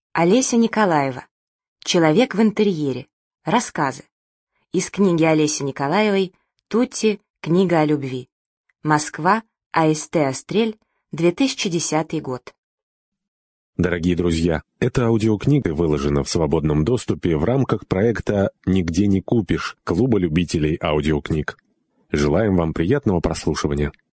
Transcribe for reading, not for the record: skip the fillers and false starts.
Олеся Николаева. Человек в интерьере. Рассказы. Из книги Олеси Николаевой «Тутти. Книга о любви». Москва. АСТ «Астрель», 2010 год. Дорогие друзья, эта аудиокнига выложена в свободном доступе в рамках проекта «Нигде не купишь» Клуба любителей аудиокниг. Желаем вам приятного прослушивания.